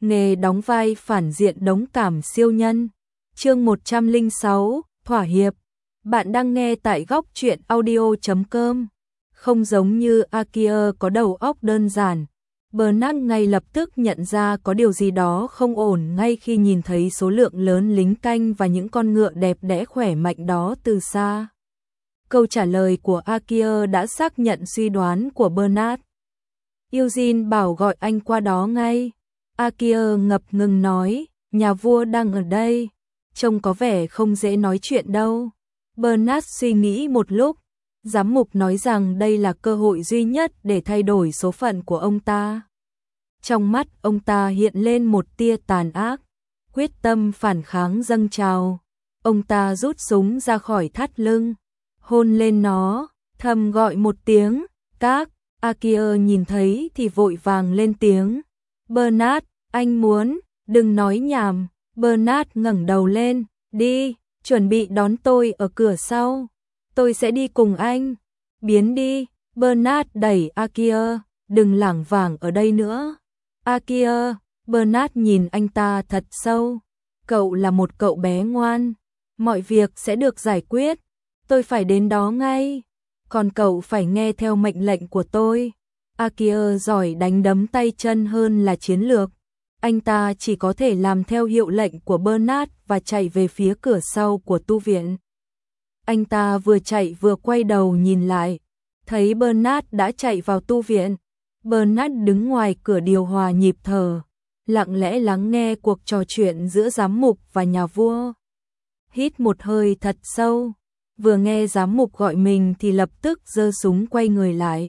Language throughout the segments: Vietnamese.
nghề đóng vai phản diện đống cảm siêu nhân. Chương 106, thỏa hiệp. Bạn đang nghe tại góc truyện audio.com. Không giống như Akira có đầu óc đơn giản, Bernard ngay lập tức nhận ra có điều gì đó không ổn ngay khi nhìn thấy số lượng lớn lính canh và những con ngựa đẹp đẽ khỏe mạnh đó từ xa. Câu trả lời của Akira đã xác nhận suy đoán của Bernard. Eugene bảo gọi anh qua đó ngay. Akira ngập ngừng nói, nhà vua đang ở đây, trông có vẻ không dễ nói chuyện đâu. Bernard suy nghĩ một lúc, giám mục nói rằng đây là cơ hội duy nhất để thay đổi số phận của ông ta. Trong mắt ông ta hiện lên một tia tàn ác, quyết tâm phản kháng dâng trào. Ông ta rút súng ra khỏi thắt lưng, hôn lên nó, thầm gọi một tiếng, các. Akira nhìn thấy thì vội vàng lên tiếng. Bernard, anh muốn, đừng nói nhảm. Bernard ngẩng đầu lên, đi, chuẩn bị đón tôi ở cửa sau. Tôi sẽ đi cùng anh. Biến đi. Bernard đẩy Akira, đừng lảng vảng ở đây nữa. Akira, Bernard nhìn anh ta thật sâu. Cậu là một cậu bé ngoan. Mọi việc sẽ được giải quyết. Tôi phải đến đó ngay. Còn cậu phải nghe theo mệnh lệnh của tôi. Akira giỏi đánh đấm tay chân hơn là chiến lược. Anh ta chỉ có thể làm theo hiệu lệnh của Bernard và chạy về phía cửa sau của tu viện. Anh ta vừa chạy vừa quay đầu nhìn lại, thấy Bernard đã chạy vào tu viện. Bernard đứng ngoài cửa điều hòa nhịp thở, lặng lẽ lắng nghe cuộc trò chuyện giữa giám mục và nhà vua. Hít một hơi thật sâu, vừa nghe giám mục gọi mình thì lập tức giơ súng quay người lại.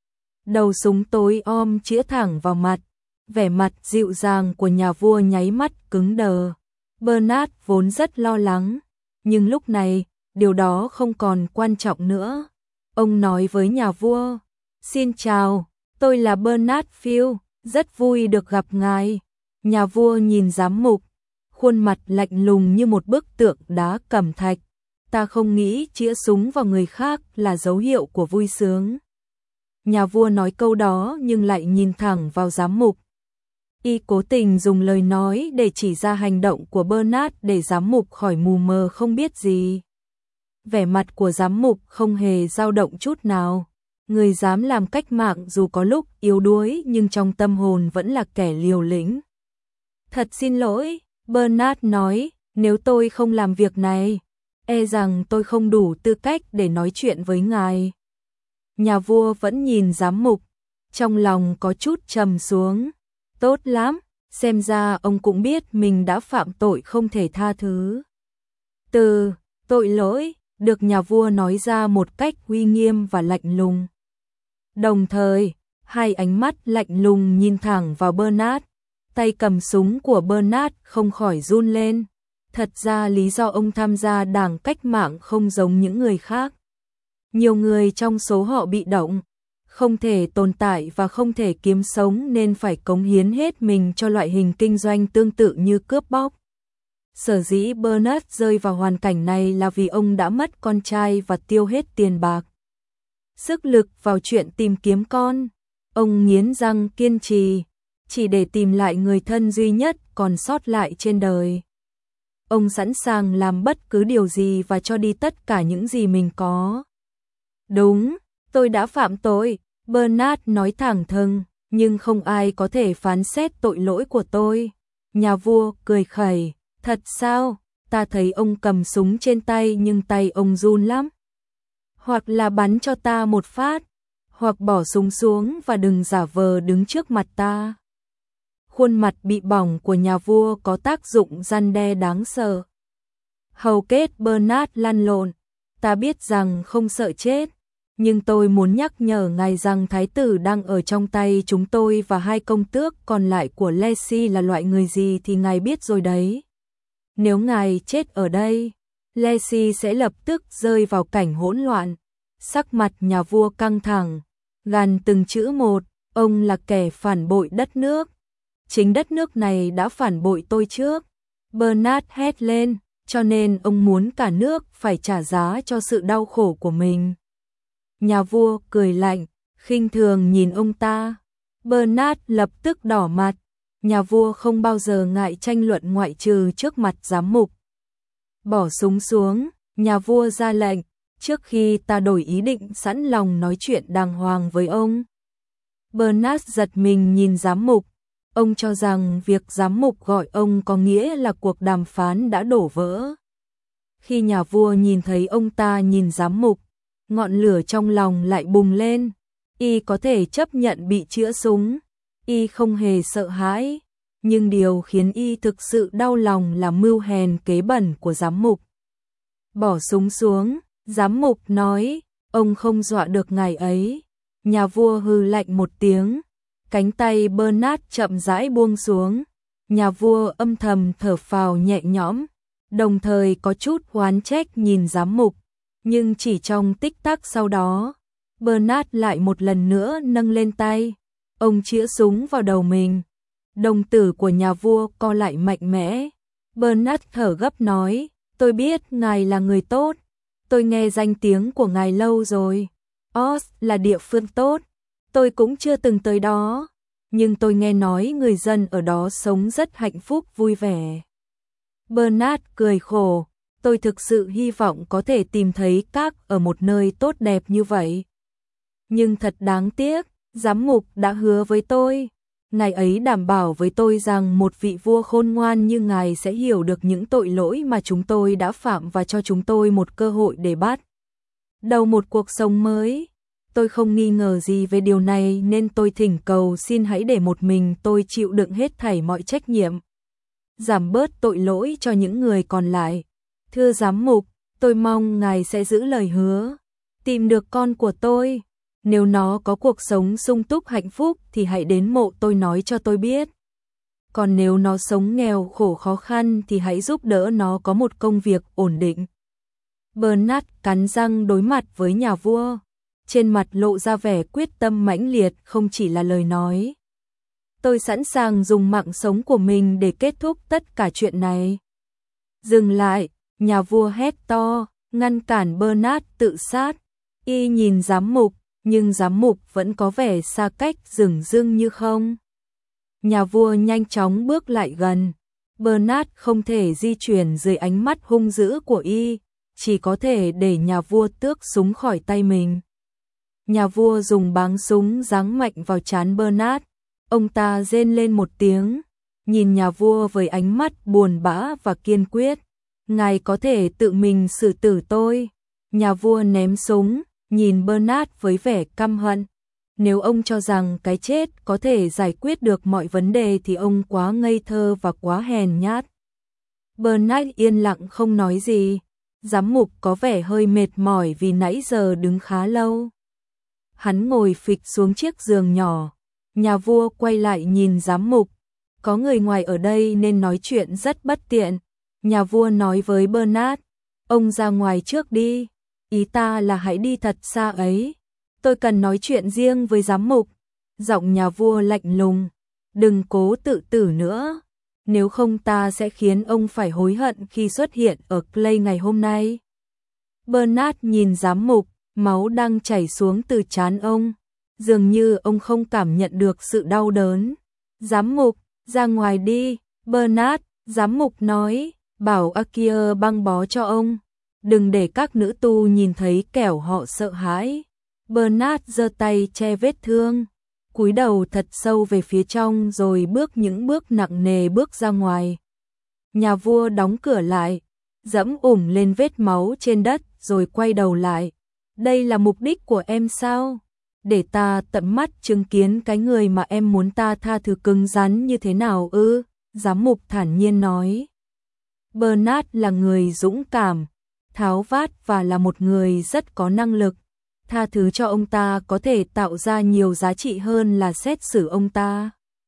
Đầu súng tối om chĩa thẳng vào mặt, vẻ mặt dịu dàng của nhà vua nháy mắt cứng đờ. Bernard vốn rất lo lắng, nhưng lúc này, điều đó không còn quan trọng nữa. Ông nói với nhà vua, xin chào, tôi là Bernard Field, rất vui được gặp ngài. Nhà vua nhìn giám mục, khuôn mặt lạnh lùng như một bức tượng đá cẩm thạch. Ta không nghĩ chĩa súng vào người khác là dấu hiệu của vui sướng. Nhà vua nói câu đó nhưng lại nhìn thẳng vào giám mục. Y cố tình dùng lời nói để chỉ ra hành động của Bernard để giám mục khỏi mù mờ không biết gì. Vẻ mặt của giám mục không hề dao động chút nào. Người dám làm cách mạng dù có lúc yếu đuối nhưng trong tâm hồn vẫn là kẻ liều lĩnh. Thật xin lỗi, Bernard nói, nếu tôi không làm việc này, e rằng tôi không đủ tư cách để nói chuyện với ngài. Nhà vua vẫn nhìn giám mục, trong lòng có chút trầm xuống. Tốt lắm, xem ra ông cũng biết mình đã phạm tội không thể tha thứ. Từ tội lỗi được nhà vua nói ra một cách uy nghiêm và lạnh lùng. Đồng thời, hai ánh mắt lạnh lùng nhìn thẳng vào Bernard. Tay cầm súng của Bernard không khỏi run lên. Thật ra lý do ông tham gia đảng cách mạng không giống những người khác. Nhiều người trong số họ bị động, không thể tồn tại và không thể kiếm sống nên phải cống hiến hết mình cho loại hình kinh doanh tương tự như cướp bóc. Sở dĩ Bernard rơi vào hoàn cảnh này là vì ông đã mất con trai và tiêu hết tiền bạc, sức lực vào chuyện tìm kiếm con. Ông nghiến răng kiên trì, chỉ để tìm lại người thân duy nhất còn sót lại trên đời. Ông sẵn sàng làm bất cứ điều gì và cho đi tất cả những gì mình có. Đúng, tôi đã phạm tội, Bernard nói thẳng thừng, nhưng không ai có thể phán xét tội lỗi của tôi. Nhà vua cười khẩy, thật sao, ta thấy ông cầm súng trên tay nhưng tay ông run lắm. Hoặc là bắn cho ta một phát, hoặc bỏ súng xuống và đừng giả vờ đứng trước mặt ta. Khuôn mặt bị bỏng của nhà vua có tác dụng răn đe đáng sợ. Hầu kết Bernard lăn lộn, ta biết rằng không sợ chết, nhưng tôi muốn nhắc nhở ngài rằng thái tử đang ở trong tay chúng tôi và hai công tước còn lại của Lacy là loại người gì thì ngài biết rồi đấy. Nếu ngài chết ở đây, Lacy sẽ lập tức rơi vào cảnh hỗn loạn. Sắc mặt nhà vua căng thẳng, gằn từng chữ một, ông là kẻ phản bội đất nước. Chính đất nước này đã phản bội tôi trước. Bernard hét lên, cho nên ông muốn cả nước phải trả giá cho sự đau khổ của mình. Nhà vua cười lạnh, khinh thường nhìn ông ta. Bernard lập tức đỏ mặt, Nhà vua không bao giờ ngại tranh luận ngoại trừ trước mặt giám mục. Bỏ súng xuống, nhà vua ra lệnh, trước khi ta đổi ý định sẵn lòng nói chuyện đàng hoàng với ông. Bernard giật mình nhìn giám mục, ông cho rằng việc giám mục gọi ông có nghĩa là cuộc đàm phán đã đổ vỡ. Khi nhà vua nhìn thấy ông ta nhìn giám mục, ngọn lửa trong lòng lại bùng lên, y có thể chấp nhận bị chĩa súng, y không hề sợ hãi, nhưng điều khiến y thực sự đau lòng là mưu hèn kế bẩn của giám mục. Bỏ súng xuống, giám mục nói, ông không dọa được ngài ấy. Nhà vua hừ lạnh một tiếng, cánh tay Bernard chậm rãi buông xuống, nhà vua âm thầm thở phào nhẹ nhõm, đồng thời có chút oán trách nhìn giám mục, nhưng chỉ trong tích tắc sau đó, Bernard lại một lần nữa nâng lên tay, ông chĩa súng vào đầu mình. Đồng tử của nhà vua co lại mạnh mẽ, Bernard thở gấp nói, tôi biết ngài là người tốt, tôi nghe danh tiếng của ngài lâu rồi, Oz là địa phương tốt, tôi cũng chưa từng tới đó, nhưng tôi nghe nói người dân ở đó sống rất hạnh phúc vui vẻ. Bernard cười khổ, tôi thực sự hy vọng có thể tìm thấy các ở một nơi tốt đẹp như vậy. Nhưng thật đáng tiếc, giám mục đã hứa với tôi, ngài ấy đảm bảo với tôi rằng một vị vua khôn ngoan như ngài sẽ hiểu được những tội lỗi mà chúng tôi đã phạm và cho chúng tôi một cơ hội để bắt đầu một cuộc sống mới. Tôi không nghi ngờ gì về điều này nên tôi thỉnh cầu xin hãy để một mình tôi chịu đựng hết thảy mọi trách nhiệm, giảm bớt tội lỗi cho những người còn lại. Thưa giám mục, tôi mong ngài sẽ giữ lời hứa, tìm được con của tôi. Nếu nó có cuộc sống sung túc hạnh phúc thì hãy đến mộ tôi nói cho tôi biết. Còn nếu nó sống nghèo khổ khó khăn thì hãy giúp đỡ nó có một công việc ổn định. Bernard cắn răng đối mặt với nhà vua, trên mặt lộ ra vẻ quyết tâm mãnh liệt không chỉ là lời nói. Tôi sẵn sàng dùng mạng sống của mình để kết thúc tất cả chuyện này. Dừng lại, nhà vua hét to, ngăn cản Bernard tự sát. Y nhìn giám mục, nhưng giám mục vẫn có vẻ xa cách dửng dưng như không. Nhà vua nhanh chóng bước lại gần. Bernard không thể di chuyển dưới ánh mắt hung dữ của y, chỉ có thể để nhà vua tước súng khỏi tay mình. Nhà vua dùng báng súng giáng mạnh vào trán Bernard. Ông ta rên lên một tiếng, nhìn nhà vua với ánh mắt buồn bã và kiên quyết. Ngài có thể tự mình xử tử tôi. Nhà vua ném súng, nhìn Bernard với vẻ căm hận. Nếu ông cho rằng cái chết có thể giải quyết được mọi vấn đề thì ông quá ngây thơ và quá hèn nhát. Bernard yên lặng không nói gì. Giám mục có vẻ hơi mệt mỏi vì nãy giờ đứng khá lâu. Hắn ngồi phịch xuống chiếc giường nhỏ. Nhà vua quay lại nhìn giám mục. Có người ngoài ở đây nên nói chuyện rất bất tiện. Nhà vua nói với Bernard, ông ra ngoài trước đi. Ý ta là hãy đi thật xa ấy. Tôi cần nói chuyện riêng với giám mục. Giọng nhà vua lạnh lùng. Đừng cố tự tử nữa. Nếu không ta sẽ khiến ông phải hối hận khi xuất hiện ở Clay ngày hôm nay. Bernard nhìn giám mục, máu đang chảy xuống từ trán ông. Dường như ông không cảm nhận được sự đau đớn. Giám mục, ra ngoài đi. Bernard, giám mục nói, bảo Akia băng bó cho ông. Đừng để các nữ tu nhìn thấy kẻo họ sợ hãi. Bernard giơ tay che vết thương, cúi đầu thật sâu về phía trong rồi bước những bước nặng nề bước ra ngoài. Nhà vua đóng cửa lại, dẫm lên vết máu trên đất rồi quay đầu lại. Đây là mục đích của em sao? Để ta tận mắt chứng kiến cái người mà em muốn ta tha thứ cứng rắn như thế nào ư? Giám mục thản nhiên nói. Bernard là người dũng cảm, tháo vát và là một người rất có năng lực. Tha thứ cho ông ta có thể tạo ra nhiều giá trị hơn là xét xử ông ta.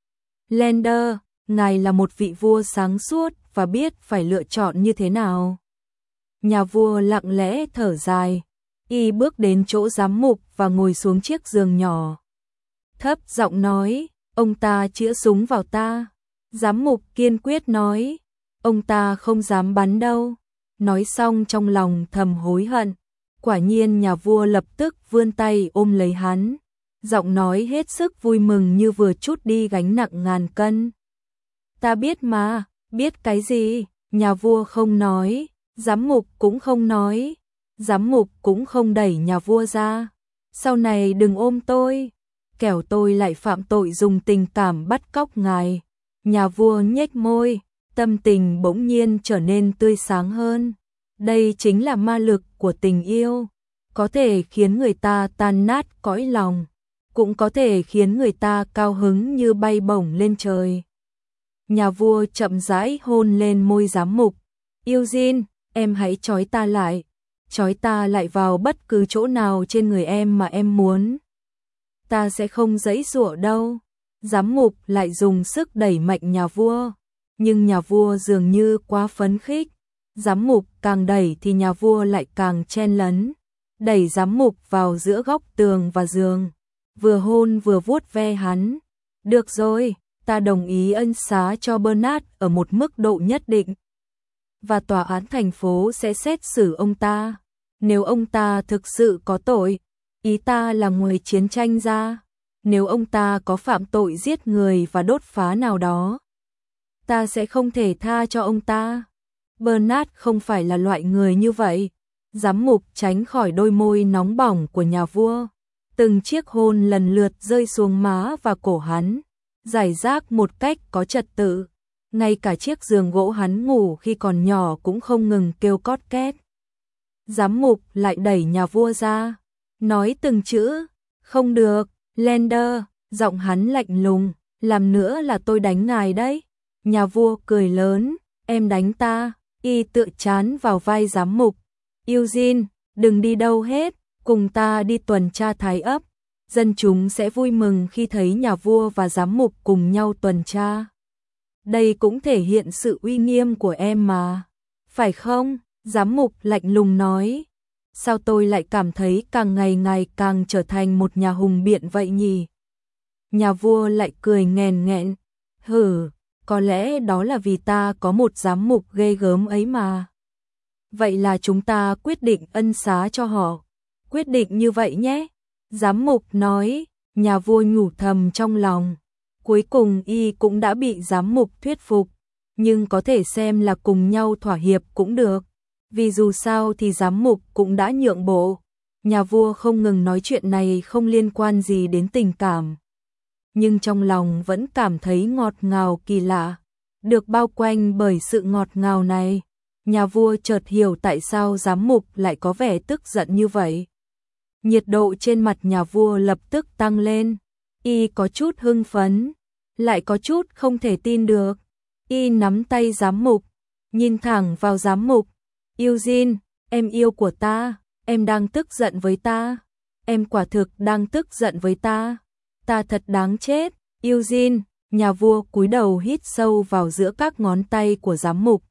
Lander, ngài là một vị vua sáng suốt và biết phải lựa chọn như thế nào. Nhà vua lặng lẽ thở dài. Y bước đến chỗ giám mục và ngồi xuống chiếc giường nhỏ. Thấp giọng nói, ông ta chĩa súng vào ta. Giám mục kiên quyết nói, ông ta không dám bắn đâu. Nói xong trong lòng thầm hối hận. Quả nhiên nhà vua lập tức vươn tay ôm lấy hắn. Giọng nói hết sức vui mừng như vừa trút đi gánh nặng ngàn cân. Ta biết mà, biết cái gì? Nhà vua không nói, giám mục cũng không nói, giám mục cũng không đẩy nhà vua ra. Sau này đừng ôm tôi, kẻo tôi lại phạm tội dùng tình cảm bắt cóc ngài. Nhà vua nhếch môi, tâm tình bỗng nhiên trở nên tươi sáng hơn. Đây chính là ma lực của tình yêu, có thể khiến người ta tan nát cõi lòng, cũng có thể khiến người ta cao hứng như bay bổng lên trời. Nhà vua chậm rãi hôn lên môi giám mục. Eugene, em hãy trói ta lại vào bất cứ chỗ nào trên người em mà em muốn. Ta sẽ không giãy giụa đâu. Giám mục lại dùng sức đẩy mạnh nhà vua, nhưng nhà vua dường như quá phấn khích. Giám mục càng đẩy thì nhà vua lại càng chen lấn, đẩy giám mục vào giữa góc tường và giường, vừa hôn vừa vuốt ve hắn. Được rồi, ta đồng ý ân xá cho Bernard ở một mức độ nhất định, và tòa án thành phố sẽ xét xử ông ta. Nếu ông ta thực sự có tội, ý ta là người chiến tranh ra, nếu ông ta có phạm tội giết người và đốt phá nào đó, ta sẽ không thể tha cho ông ta. Bernard không phải là loại người như vậy. Giám mục tránh khỏi đôi môi nóng bỏng của nhà vua. Từng chiếc hôn lần lượt rơi xuống má và cổ hắn, rải rác một cách có trật tự. Ngay cả chiếc giường gỗ hắn ngủ khi còn nhỏ cũng không ngừng kêu cót két. Giám mục lại đẩy nhà vua ra, nói từng chữ, không được, Lander, giọng hắn lạnh lùng, làm nữa là tôi đánh ngài đấy. Nhà vua cười lớn, em đánh ta. Y tựa chán vào vai giám mục. Eugene, đừng đi đâu hết, cùng ta đi tuần tra Thái ấp. Dân chúng sẽ vui mừng khi thấy nhà vua và giám mục cùng nhau tuần tra. Đây cũng thể hiện sự uy nghiêm của em mà. Phải không? Giám mục lạnh lùng nói. Sao tôi lại cảm thấy càng ngày ngài càng trở thành một nhà hùng biện vậy nhỉ? Nhà vua lại cười nghèn nghẹn. Hử, có lẽ đó là vì ta có một giám mục ghê gớm ấy mà. Vậy là chúng ta quyết định ân xá cho họ. Quyết định như vậy nhé. Giám mục nói, nhà vua nhủ thầm trong lòng. Cuối cùng y cũng đã bị giám mục thuyết phục. Nhưng có thể xem là cùng nhau thỏa hiệp cũng được. Vì dù sao thì giám mục cũng đã nhượng bộ. Nhà vua không ngừng nói chuyện này không liên quan gì đến tình cảm, nhưng trong lòng vẫn cảm thấy ngọt ngào kỳ lạ. Được bao quanh bởi sự ngọt ngào này, nhà vua chợt hiểu tại sao giám mục lại có vẻ tức giận như vậy. Nhiệt độ trên mặt nhà vua lập tức tăng lên. Y có chút hưng phấn, lại có chút không thể tin được. Y nắm tay giám mục, nhìn thẳng vào giám mục. Eugene, em yêu của ta, em đang tức giận với ta. Em quả thực đang tức giận với ta. Ta thật đáng chết. Eugene, nhà vua cúi đầu hít sâu vào giữa các ngón tay của giám mục.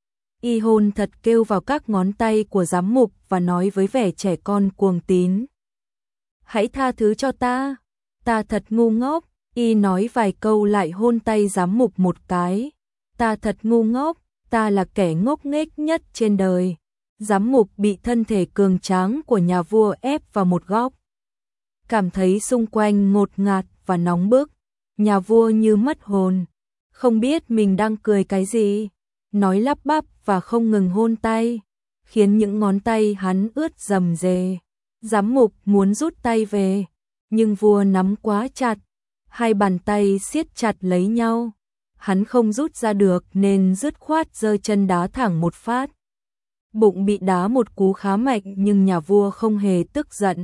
Y hôn thật kêu vào các ngón tay của giám mục và nói với vẻ trẻ con cuồng tín. Hãy tha thứ cho ta. Ta thật ngu ngốc. Y nói vài câu lại hôn tay giám mục một cái. Ta thật ngu ngốc. Ta là kẻ ngốc nghếch nhất trên đời. Giám mục bị thân thể cường tráng của nhà vua ép vào một góc, cảm thấy xung quanh ngột ngạt và nóng bức. Nhà vua như mất hồn, không biết mình đang cười cái gì, nói lắp bắp và không ngừng hôn tay, khiến những ngón tay hắn ướt rầm rề. Giám mục muốn rút tay về, nhưng vua nắm quá chặt, hai bàn tay siết chặt lấy nhau. Hắn không rút ra được nên dứt khoát giơ chân đá thẳng một phát. Bụng bị đá một cú khá mạnh nhưng nhà vua không hề tức giận.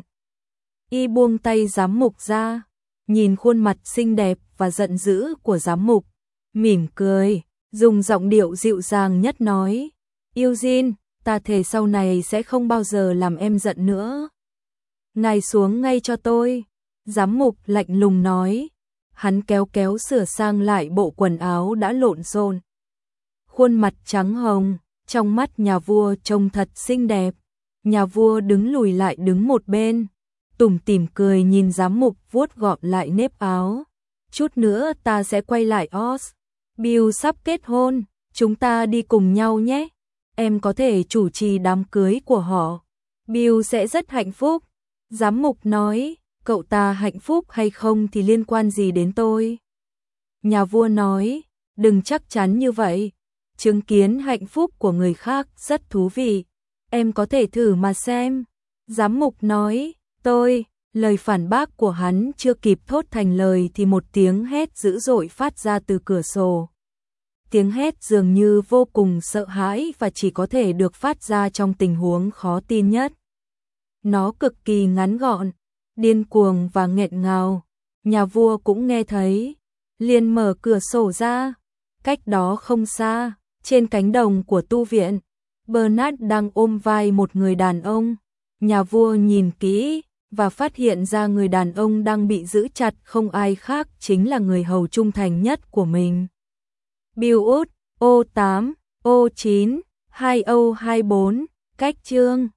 Y buông tay giám mục ra, nhìn khuôn mặt xinh đẹp và giận dữ của giám mục, mỉm cười, dùng giọng điệu dịu dàng nhất nói, Eugene, ta thề sau này sẽ không bao giờ làm em giận nữa. Ngài xuống ngay cho tôi. Giám mục lạnh lùng nói. Hắn kéo kéo sửa sang lại bộ quần áo đã lộn xộn. Khuôn mặt trắng hồng, trong mắt nhà vua trông thật xinh đẹp. Nhà vua đứng lùi lại đứng một bên, tủm tỉm cười nhìn giám mục vuốt gọn lại nếp áo. Chút nữa ta sẽ quay lại Oz. Bill sắp kết hôn, chúng ta đi cùng nhau nhé. Em có thể chủ trì đám cưới của họ. Bill sẽ rất hạnh phúc. Giám mục nói, cậu ta hạnh phúc hay không thì liên quan gì đến tôi? Nhà vua nói, Đừng chắc chắn như vậy. Chứng kiến hạnh phúc của người khác rất thú vị. Em có thể thử mà xem. Giám mục nói, tôi, lời phản bác của hắn chưa kịp thốt thành lời thì một tiếng hét dữ dội phát ra từ cửa sổ. Tiếng hét dường như vô cùng sợ hãi và chỉ có thể được phát ra trong tình huống khó tin nhất. Nó cực kỳ ngắn gọn, điên cuồng và nghẹn ngào. Nhà vua cũng nghe thấy, liền mở cửa sổ ra. Cách đó không xa, trên cánh đồng của tu viện, Bernard đang ôm vai một người đàn ông. Nhà vua nhìn kỹ và phát hiện ra người đàn ông đang bị giữ chặt không ai khác chính là người hầu trung thành nhất của mình. Billwood, O8, O9, 2O24, cách chương